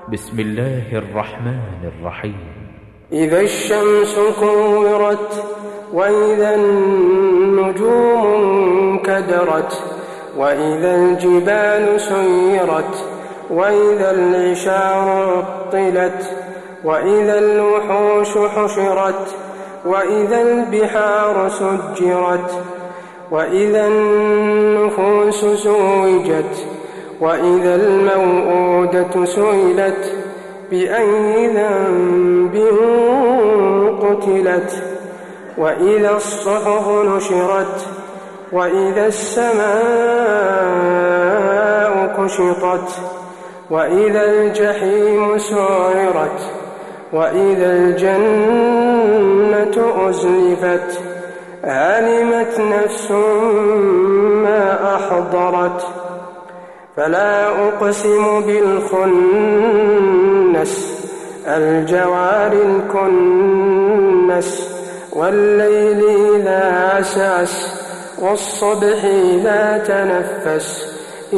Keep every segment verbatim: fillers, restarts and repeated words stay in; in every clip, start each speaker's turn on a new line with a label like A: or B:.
A: بسم الله الرحمن الرحيم.
B: إذا الشمس كورت وإذا النجوم انكدرت وإذا الجبال سيرت وإذا العشار عطلت وإذا الوحوش حشرت وإذا البحار سجرت وإذا النفوس زوجت وإذا الموءودة سئلت بأي ذنب قتلت وإذا الصحف نشرت وإذا السماء كشطت وإذا الجحيم سعرت وإذا الجنة أزلفت علمت نفس ما أحضرت فلا أقسم بالخنس الجوار الكنس والليل إذا عسعس والصبح إذا تنفس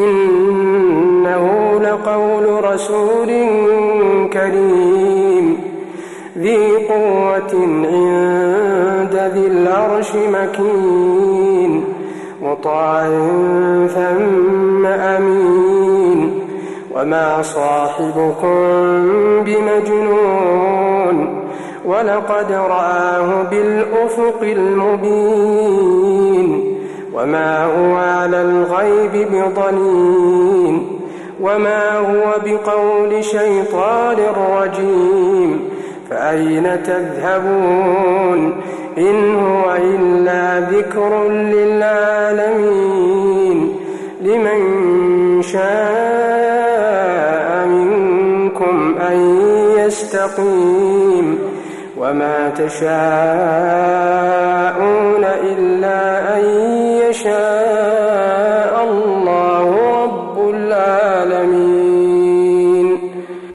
B: إنه لقول رسول كريم ذي قوة عند ذي العرش مكين مطاع ثم أمين وما صاحبكم بمجنون ولقد رآه بالأفق المبين وما هو على الغيب بضنين وما هو بقول شيطان رجيم فأين تذهبون إن هو إلا ذكر للعالمين لمن شاء منكم أن يستقيم وما تشاءون إلا أن يشاء